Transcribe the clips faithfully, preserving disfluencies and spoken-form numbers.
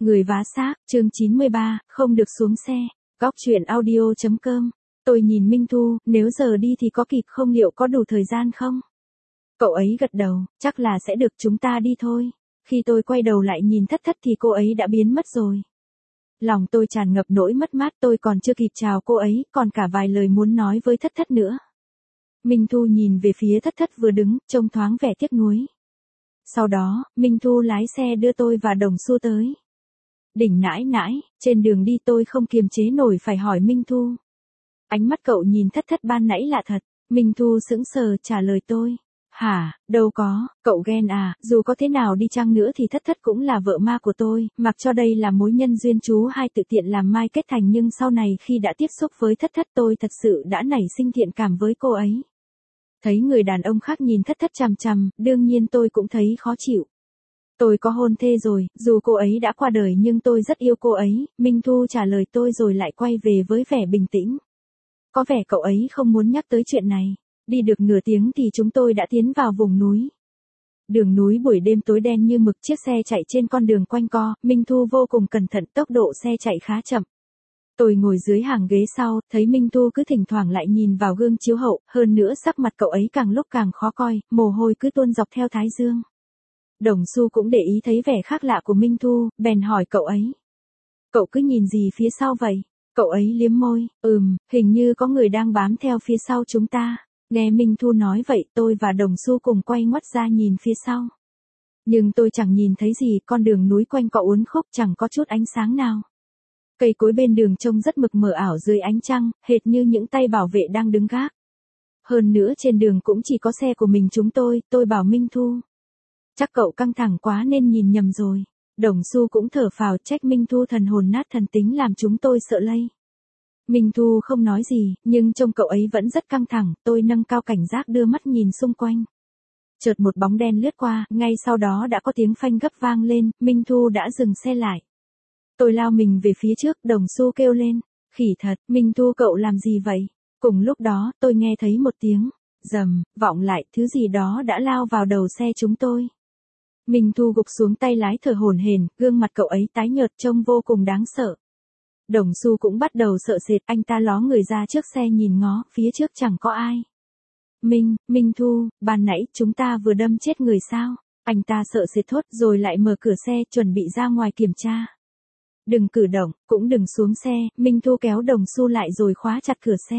Người vá xác, chương chín mươi ba, không được xuống xe. Góc truyện audio chấm com. Tôi nhìn Minh Thu, nếu giờ đi thì có kịp không, liệu có đủ thời gian không? Cậu ấy gật đầu, chắc là sẽ được, chúng ta đi thôi. Khi tôi quay đầu lại nhìn Thất Thất thì cô ấy đã biến mất rồi. Lòng tôi tràn ngập nỗi mất mát, tôi còn chưa kịp chào cô ấy, còn cả vài lời muốn nói với Thất Thất nữa. Minh Thu nhìn về phía Thất Thất vừa đứng, trông thoáng vẻ tiếc nuối. Sau đó, Minh Thu lái xe đưa tôi và Đồng Xu tới. Đỉnh nãi nãi, trên đường đi tôi không kiềm chế nổi phải hỏi Minh Thu. Ánh mắt cậu nhìn Thất Thất ban nãy lạ thật. Minh Thu sững sờ trả lời tôi. Hả, đâu có, cậu ghen à, dù có thế nào đi chăng nữa thì Thất Thất cũng là vợ ma của tôi, mặc cho đây là mối nhân duyên chú hai tự tiện làm mai kết thành, nhưng sau này khi đã tiếp xúc với Thất Thất tôi thật sự đã nảy sinh thiện cảm với cô ấy. Thấy người đàn ông khác nhìn Thất Thất chằm chằm, đương nhiên tôi cũng thấy khó chịu. Tôi có hôn thê rồi, dù cô ấy đã qua đời nhưng tôi rất yêu cô ấy, Minh Thu trả lời tôi rồi lại quay về với vẻ bình tĩnh. Có vẻ cậu ấy không muốn nhắc tới chuyện này. Đi được nửa tiếng thì chúng tôi đã tiến vào vùng núi. Đường núi buổi đêm tối đen như mực, chiếc xe chạy trên con đường quanh co, Minh Thu vô cùng cẩn thận, tốc độ xe chạy khá chậm. Tôi ngồi dưới hàng ghế sau, thấy Minh Thu cứ thỉnh thoảng lại nhìn vào gương chiếu hậu, hơn nữa sắc mặt cậu ấy càng lúc càng khó coi, mồ hôi cứ tuôn dọc theo thái dương. Đồng Xu cũng để ý thấy vẻ khác lạ của Minh Thu, bèn hỏi cậu ấy. Cậu cứ nhìn gì phía sau vậy? Cậu ấy liếm môi, ừm, hình như có người đang bám theo phía sau chúng ta. Nghe Minh Thu nói vậy, tôi và Đồng Xu cùng quay ngoắt ra nhìn phía sau. Nhưng tôi chẳng nhìn thấy gì, con đường núi quanh co uốn khúc chẳng có chút ánh sáng nào. Cây cối bên đường trông rất mực mờ ảo dưới ánh trăng, hệt như những tay bảo vệ đang đứng gác. Hơn nữa trên đường cũng chỉ có xe của mình chúng tôi, tôi bảo Minh Thu. Chắc cậu căng thẳng quá nên nhìn nhầm rồi. Đồng Xu cũng thở phào, trách Minh Thu thần hồn nát thần tính làm chúng tôi sợ lây. Minh Thu không nói gì, nhưng trông cậu ấy vẫn rất căng thẳng, tôi nâng cao cảnh giác đưa mắt nhìn xung quanh. Chợt một bóng đen lướt qua, ngay sau đó đã có tiếng phanh gấp vang lên, Minh Thu đã dừng xe lại. Tôi lao mình về phía trước, Đồng Xu kêu lên. Khỉ thật, Minh Thu cậu làm gì vậy? Cùng lúc đó, tôi nghe thấy một tiếng rầm, vọng lại, thứ gì đó đã lao vào đầu xe chúng tôi. Minh Thu gục xuống tay lái thở hổn hển, gương mặt cậu ấy tái nhợt trông vô cùng đáng sợ. Đồng Xu cũng bắt đầu sợ sệt, anh ta ló người ra trước xe nhìn ngó, phía trước chẳng có ai. Minh, Minh Thu, ban nãy chúng ta vừa đâm chết người sao? Anh ta sợ sệt thốt rồi lại mở cửa xe chuẩn bị ra ngoài kiểm tra. Đừng cử động, cũng đừng xuống xe, Minh Thu kéo Đồng Xu lại rồi khóa chặt cửa xe.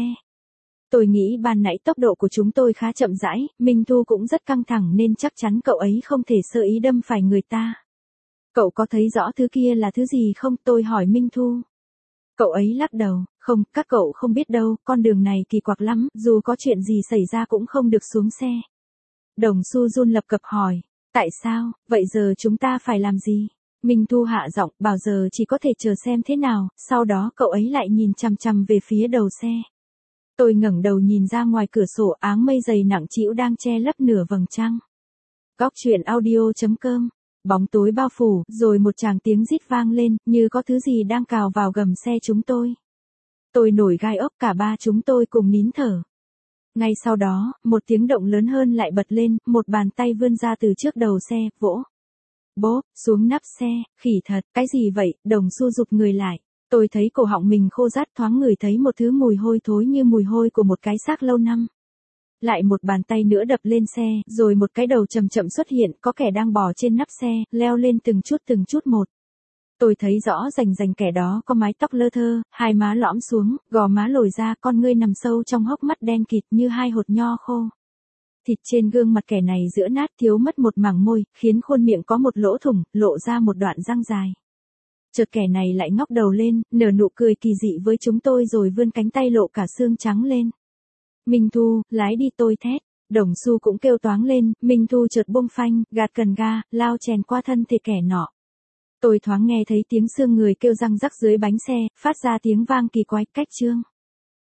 Tôi nghĩ ban nãy tốc độ của chúng tôi khá chậm rãi, Minh Thu cũng rất căng thẳng nên chắc chắn cậu ấy không thể sơ ý đâm phải người ta. Cậu có thấy rõ thứ kia là thứ gì không? Tôi hỏi Minh Thu. Cậu ấy lắc đầu, không, các cậu không biết đâu, con đường này kỳ quặc lắm, dù có chuyện gì xảy ra cũng không được xuống xe. Đồng Xu run lập cập hỏi, tại sao, vậy giờ chúng ta phải làm gì? Minh Thu hạ giọng, bảo giờ chỉ có thể chờ xem thế nào, sau đó cậu ấy lại nhìn chằm chằm về phía đầu xe. Tôi ngẩng đầu nhìn ra ngoài cửa sổ, áng mây dày nặng trĩu đang che lấp nửa vầng trăng. Góc truyện audio chấm com. Bóng tối bao phủ, rồi một tràng tiếng rít vang lên, như có thứ gì đang cào vào gầm xe chúng tôi. Tôi nổi gai ốc, cả ba chúng tôi cùng nín thở. Ngay sau đó, một tiếng động lớn hơn lại bật lên, một bàn tay vươn ra từ trước đầu xe, vỗ. Bốp, xuống nắp xe, khỉ thật, cái gì vậy? Đồng Xu rụt người lại. Tôi thấy cổ họng mình khô rát, thoáng ngửi thấy một thứ mùi hôi thối như mùi hôi của một cái xác lâu năm. Lại một bàn tay nữa đập lên xe, rồi một cái đầu chậm chậm xuất hiện, có kẻ đang bò trên nắp xe, leo lên từng chút từng chút một. Tôi thấy rõ rành rành kẻ đó có mái tóc lơ thơ, hai má lõm xuống, gò má lồi ra, con ngươi nằm sâu trong hốc mắt đen kịt như hai hột nho khô. Thịt trên gương mặt kẻ này giữa nát, thiếu mất một mảng môi, khiến khuôn miệng có một lỗ thủng, lộ ra một đoạn răng dài. Chợt kẻ này lại ngóc đầu lên, nở nụ cười kỳ dị với chúng tôi rồi vươn cánh tay lộ cả xương trắng lên. Minh Thu, lái đi, tôi thét. Đồng Xu cũng kêu toáng lên, Minh Thu chợt buông phanh, gạt cần ga, lao chèn qua thân thể kẻ nọ. Tôi thoáng nghe thấy tiếng xương người kêu răng rắc dưới bánh xe, phát ra tiếng vang kỳ quái, cách chương.